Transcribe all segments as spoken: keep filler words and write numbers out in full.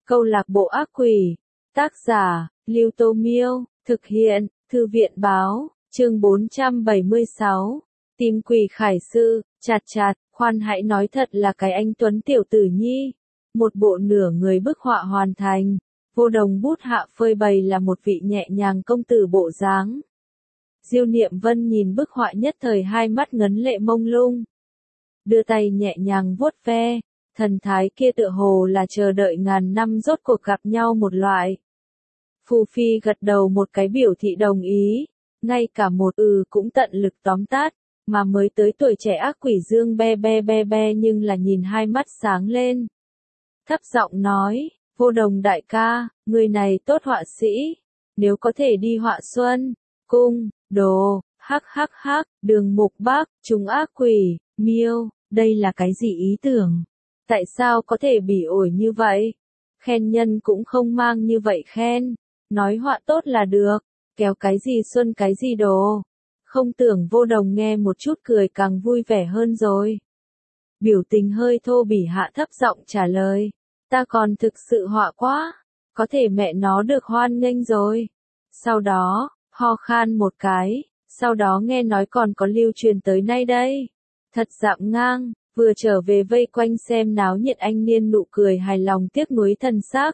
Câu lạc bộ ác quỷ. Tác giả, Lưu Tô Miêu. Thực hiện, Thư viện báo. Chương bốn trăm bảy mươi sáu. Tìm quỷ khải sư. Chạt chạt, khoan hãy nói thật là cái anh Tuấn tiểu tử nhi. Một bộ nửa người bức họa hoàn thành. Vô Đồng bút hạ phơi bày là một vị nhẹ nhàng công tử bộ dáng. Diêu Niệm Vân nhìn bức họa nhất thời hai mắt ngấn lệ mông lung. Đưa tay nhẹ nhàng vuốt ve, thần thái kia tựa hồ là chờ đợi ngàn năm rốt cuộc gặp nhau một loại. Phù Phi gật đầu một cái biểu thị đồng ý, ngay cả một ừ cũng tận lực tóm tắt, mà mới tới tuổi trẻ ác quỷ dương be be be be nhưng là nhìn hai mắt sáng lên. Thấp giọng nói, Vô Đồng đại ca, người này tốt họa sĩ, nếu có thể đi họa xuân, cung, đồ, hắc hắc hắc, đường mục bác, chúng ác quỷ, miêu, đây là cái gì ý tưởng? Tại sao có thể bỉ ổi như vậy? Khen nhân cũng không mang như vậy khen, nói họa tốt là được, kéo cái gì xuân cái gì đồ. Không tưởng Vô Đồng nghe một chút cười càng vui vẻ hơn rồi. Biểu tình hơi thô bỉ hạ thấp giọng trả lời, ta còn thực sự họa quá, có thể mẹ nó được hoan nghênh rồi. Sau đó, ho khan một cái, sau đó nghe nói còn có lưu truyền tới nay đây. Thật dạm ngang, vừa trở về vây quanh xem náo nhiệt anh niên nụ cười hài lòng tiếc nuối thân xác.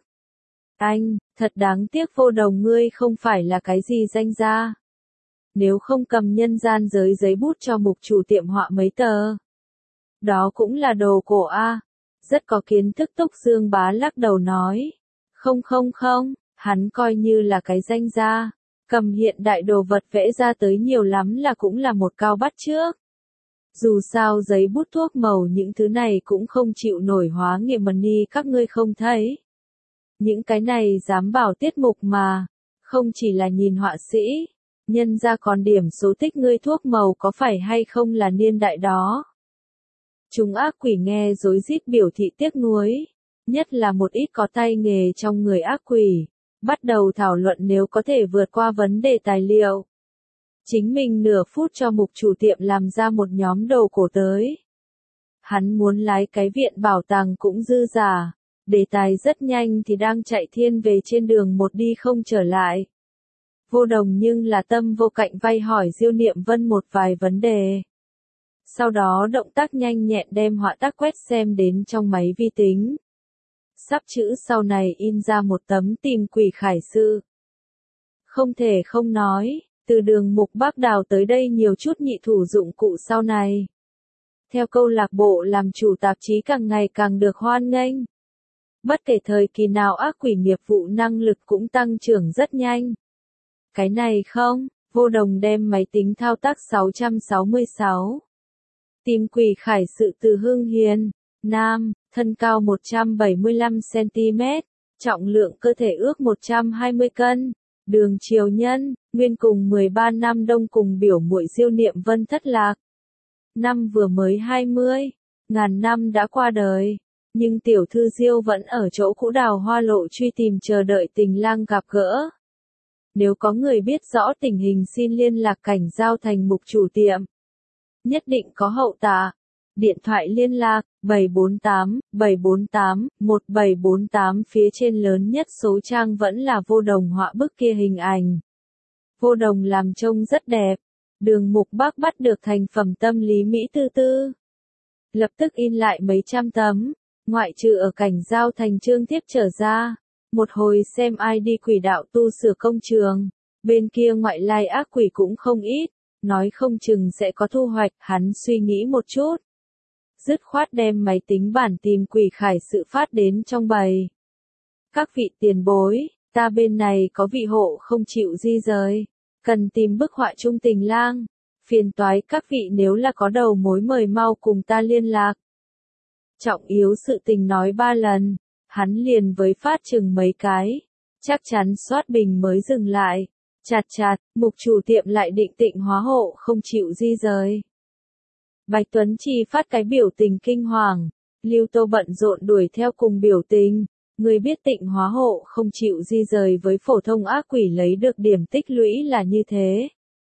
Anh, thật đáng tiếc Vô Đồng ngươi không phải là cái gì danh gia. Nếu không cầm nhân gian giới giấy bút cho mục chủ tiệm họa mấy tờ. Đó cũng là đồ cổ a. Rất có kiến thức Túc Dương Bá lắc đầu nói. Không không không, hắn coi như là cái danh gia. Cầm hiện đại đồ vật vẽ ra tới nhiều lắm là cũng là một cao bắt chước. Dù sao giấy bút thuốc màu những thứ này cũng không chịu nổi hóa nghiệm money các ngươi không thấy. Những cái này dám bảo tiết mục mà, không chỉ là nhìn họa sĩ, nhân ra còn điểm số tích ngươi thuốc màu có phải hay không là niên đại đó. Chúng ác quỷ nghe rối rít biểu thị tiếc nuối, nhất là một ít có tay nghề trong người ác quỷ, bắt đầu thảo luận nếu có thể vượt qua vấn đề tài liệu. Chính mình nửa phút cho mục chủ tiệm làm ra một nhóm đồ cổ tới. Hắn muốn lái cái viện bảo tàng cũng dư giả, đề tài rất nhanh thì đang chạy thiên về trên đường một đi không trở lại. Vô Đồng nhưng là tâm vô cạnh vay hỏi Diêu Niệm Vân một vài vấn đề. Sau đó động tác nhanh nhẹn đem họa tác quét xem đến trong máy vi tính. Sắp chữ sau này in ra một tấm tìm quỷ khải sư. Không thể không nói, từ đường mục Bác Đào tới đây nhiều chút nhị thủ dụng cụ sau này. Theo câu lạc bộ làm chủ tạp chí càng ngày càng được hoan nghênh. Bất kể thời kỳ nào ác quỷ nghiệp vụ năng lực cũng tăng trưởng rất nhanh. Cái này không, Vô Đồng đem máy tính thao tác sáu trăm sáu mươi sáu. Tìm quỷ khải sự từ Hưng Hiền, Nam, thân cao một trăm bảy mươi lăm xăng ti mét, trọng lượng cơ thể ước một trăm hai mươi cân, đường triều nhân, nguyên cùng mười ba năm đông cùng biểu muội Diêu Niệm Vân thất lạc. Năm vừa mới hai mươi, ngàn năm đã qua đời, nhưng tiểu thư Diêu vẫn ở chỗ cũ Đào Hoa Lộ truy tìm chờ đợi tình lang gặp gỡ. Nếu có người biết rõ tình hình xin liên lạc Cảnh Giao Thành mục chủ tiệm. Nhất định có hậu tạ. Điện thoại liên lạc, bảy bốn tám, bảy bốn tám, một bảy bốn tám phía trên lớn nhất số trang vẫn là Vô Đồng họa bức kia hình ảnh. Vô Đồng làm trông rất đẹp. Đường mục Bác bắt được thành phẩm tâm lý Mỹ tư tư. Lập tức in lại mấy trăm tấm, ngoại trừ ở Cảnh Giao Thành trương tiếp trở ra. Một hồi xem ai đi quỷ đạo tu sửa công trường, bên kia ngoại lai ác quỷ cũng không ít, nói không chừng sẽ có thu hoạch, hắn suy nghĩ một chút. Dứt khoát đem máy tính bản tìm quỷ khải sự phát đến trong bầy. Các vị tiền bối, ta bên này có vị hộ không chịu di rời, cần tìm bức họa trung tình lang, phiền toái các vị nếu là có đầu mối mời mau cùng ta liên lạc. Trọng yếu sự tình nói ba lần. Hắn liền với phát chừng mấy cái, chắc chắn soát bình mới dừng lại. Chạt chạt, mục chủ tiệm lại định tịnh hóa hộ không chịu di rời. Bạch Tuấn Chi phát cái biểu tình kinh hoàng, Lưu Tô bận rộn đuổi theo cùng biểu tình. Người biết tịnh hóa hộ không chịu di rời với phổ thông ác quỷ lấy được điểm tích lũy là như thế.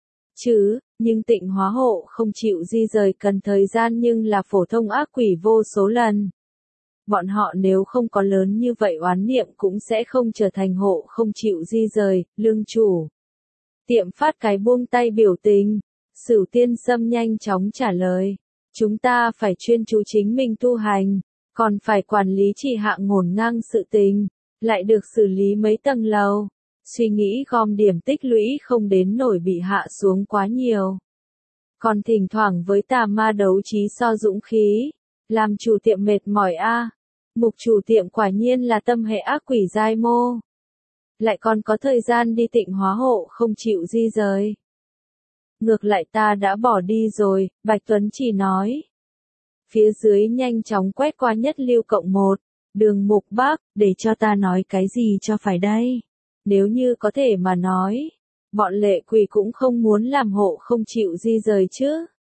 Chứ, nhưng tịnh hóa hộ không chịu di rời cần thời gian nhưng là phổ thông ác quỷ vô số lần. Bọn họ nếu không có lớn như vậy oán niệm cũng sẽ không trở thành hộ không chịu di rời, lương chủ. Tiệm phát cái buông tay biểu tình. Sửu Tiên Sâm nhanh chóng trả lời. Chúng ta phải chuyên chú chính mình tu hành, còn phải quản lý trì hạ ngổn ngang sự tình, lại được xử lý mấy tầng lầu. Suy nghĩ gom điểm tích lũy không đến nổi bị hạ xuống quá nhiều. Còn thỉnh thoảng với tà ma đấu trí so dũng khí, làm chủ tiệm mệt mỏi a. Mục chủ tiệm quả nhiên là tâm hệ ác quỷ giai mô. Lại còn có thời gian đi tịnh hóa hộ không chịu di rời. Ngược lại ta đã bỏ đi rồi, Bạch Tuấn chỉ nói. Phía dưới nhanh chóng quét qua nhất lưu cộng một, đường Mục Bắc, để cho ta nói cái gì cho phải đây. Nếu như có thể mà nói, bọn lệ quỷ cũng không muốn làm hộ không chịu di rời chứ.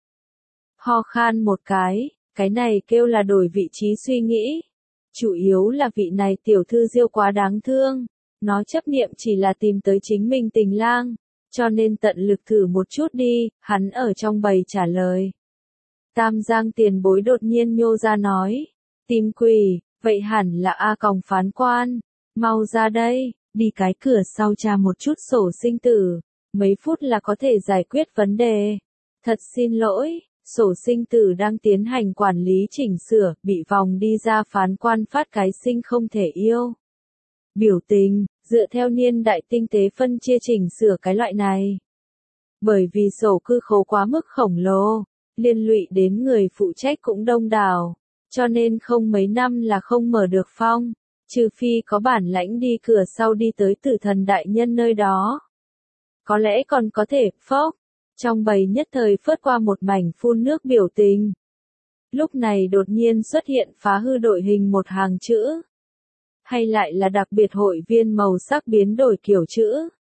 Ho khan một cái, cái này kêu là đổi vị trí suy nghĩ. Chủ yếu là vị này tiểu thư diêu quá đáng thương, nó chấp niệm chỉ là tìm tới chính mình tình lang, cho nên tận lực thử một chút đi, hắn ở trong bầy trả lời. Tam Giang tiền bối đột nhiên nhô ra nói, tìm quỷ, vậy hẳn là A Còng phán quan, mau ra đây, đi cái cửa sau tra một chút sổ sinh tử, mấy phút là có thể giải quyết vấn đề. Thật xin lỗi, sổ sinh tử đang tiến hành quản lý chỉnh sửa, bị vòng đi ra phán quan phát cái sinh không thể yêu. Biểu tình, dựa theo niên đại tinh tế phân chia chỉnh sửa cái loại này. Bởi vì sổ cư khố quá mức khổng lồ, liên lụy đến người phụ trách cũng đông đảo, cho nên không mấy năm là không mở được phong, trừ phi có bản lãnh đi cửa sau đi tới tử thần đại nhân nơi đó. Có lẽ còn có thể, phốc, trong bầy nhất thời phớt qua một mảnh phun nước biểu tình. Lúc này đột nhiên xuất hiện phá hư đội hình một hàng chữ. Hay lại là đặc biệt hội viên màu sắc biến đổi kiểu chữ.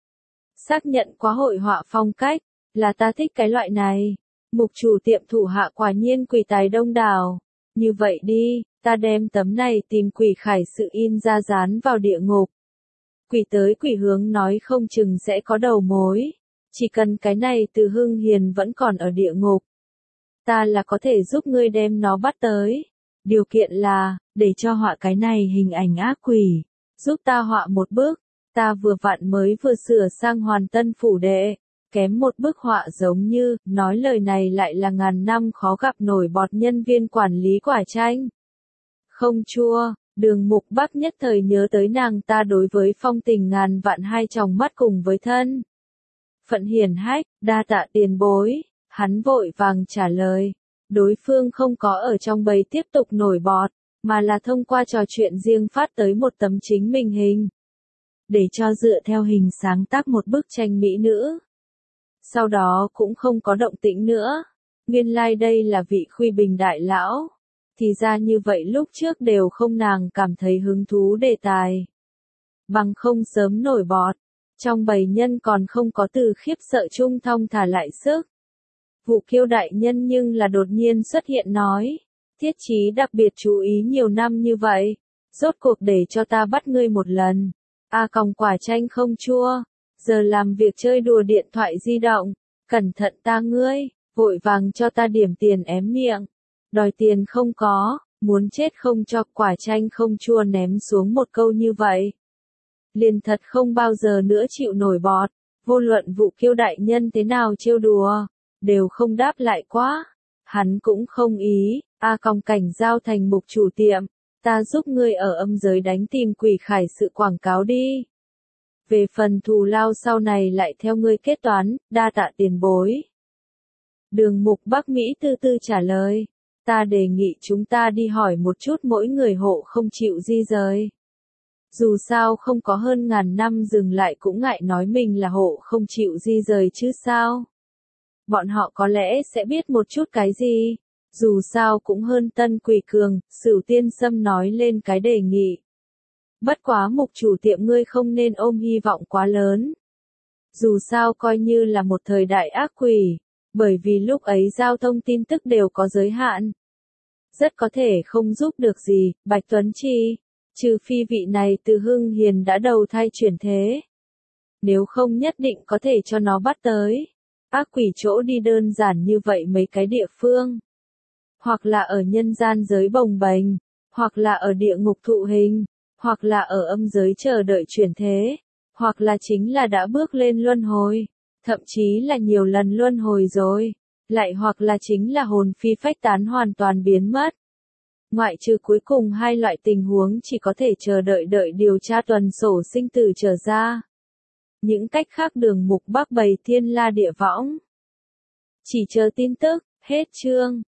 Xác nhận quá hội họa phong cách, là ta thích cái loại này. Mục chủ tiệm thủ hạ quả nhiên quỷ tài đông đảo. Như vậy đi, ta đem tấm này tìm quỷ khải sự in ra dán vào địa ngục. Quỷ tới quỷ hướng nói không chừng sẽ có đầu mối. Chỉ cần cái này từ Hưng Hiền vẫn còn ở địa ngục. Ta là có thể giúp ngươi đem nó bắt tới. Điều kiện là, để cho họa cái này hình ảnh ác quỷ. Giúp ta họa một bức. Ta vừa vặn mới vừa sửa sang hoàn tân phủ đệ. Kém một bức họa giống như, nói lời này lại là ngàn năm khó gặp nổi bọt nhân viên quản lý quả chanh. Không chua, đường Mục Bắc nhất thời nhớ tới nàng ta đối với phong tình ngàn vạn hai tròng mắt cùng với thân. Phận hiển hách, đa tạ tiền bối, hắn vội vàng trả lời. Đối phương không có ở trong bầy tiếp tục nổi bọt, mà là thông qua trò chuyện riêng phát tới một tấm chính mình hình. Để cho dựa theo hình sáng tác một bức tranh mỹ nữ. Sau đó cũng không có động tĩnh nữa. Nguyên lai like đây là vị Khuy Bình đại lão. Thì ra như vậy lúc trước đều không nàng cảm thấy hứng thú đề tài. Bằng không sớm nổi bọt. Trong bầy nhân còn không có từ khiếp sợ chung thong thả lại sức. Vụ Kiêu đại nhân nhưng là đột nhiên xuất hiện nói. Thiết chí đặc biệt chú ý nhiều năm như vậy. Rốt cuộc để cho ta bắt ngươi một lần. A Còng quả chanh không chua. Giờ làm việc chơi đùa điện thoại di động. Cẩn thận ta ngươi. Vội vàng cho ta điểm tiền ém miệng. Đòi tiền không có. Muốn chết không cho quả chanh không chua ném xuống một câu như vậy. Liền thật không bao giờ nữa chịu nổi bọt. Vô luận Vụ Kiêu đại nhân thế nào trêu đùa. Đều không đáp lại quá. Hắn cũng không ý. A Còng cảnh giao thành mục chủ tiệm. Ta giúp ngươi ở âm giới đánh tìm quỷ khải sự quảng cáo đi. Về phần thù lao sau này lại theo ngươi kết toán, đa tạ tiền bối. Đường Mục Bắc Mỹ tư tư trả lời. Ta đề nghị chúng ta đi hỏi một chút mỗi người hộ không chịu di rời. Dù sao không có hơn ngàn năm dừng lại cũng ngại nói mình là hộ không chịu di rời chứ sao. Bọn họ có lẽ sẽ biết một chút cái gì. Dù sao cũng hơn Tân Quỷ Cường, Sửu Tiên Sâm nói lên cái đề nghị. Bất quá mục chủ tiệm ngươi không nên ôm hy vọng quá lớn. Dù sao coi như là một thời đại ác quỷ, bởi vì lúc ấy giao thông tin tức đều có giới hạn. Rất có thể không giúp được gì, Bạch Tuấn Chi, trừ phi vị này từ Hưng Hiền đã đầu thai chuyển thế. Nếu không nhất định có thể cho nó bắt tới. Ác quỷ chỗ đi đơn giản như vậy mấy cái địa phương. Hoặc là ở nhân gian giới bồng bềnh, hoặc là ở địa ngục thụ hình, hoặc là ở âm giới chờ đợi chuyển thế, hoặc là chính là đã bước lên luân hồi, thậm chí là nhiều lần luân hồi rồi, lại hoặc là chính là hồn phi phách tán hoàn toàn biến mất. Ngoại trừ cuối cùng hai loại tình huống chỉ có thể chờ đợi đợi điều tra tuần sổ sinh tử trở ra. Những cách khác đường mục bắc bày thiên la địa võng. Chỉ chờ tin tức, hết chương.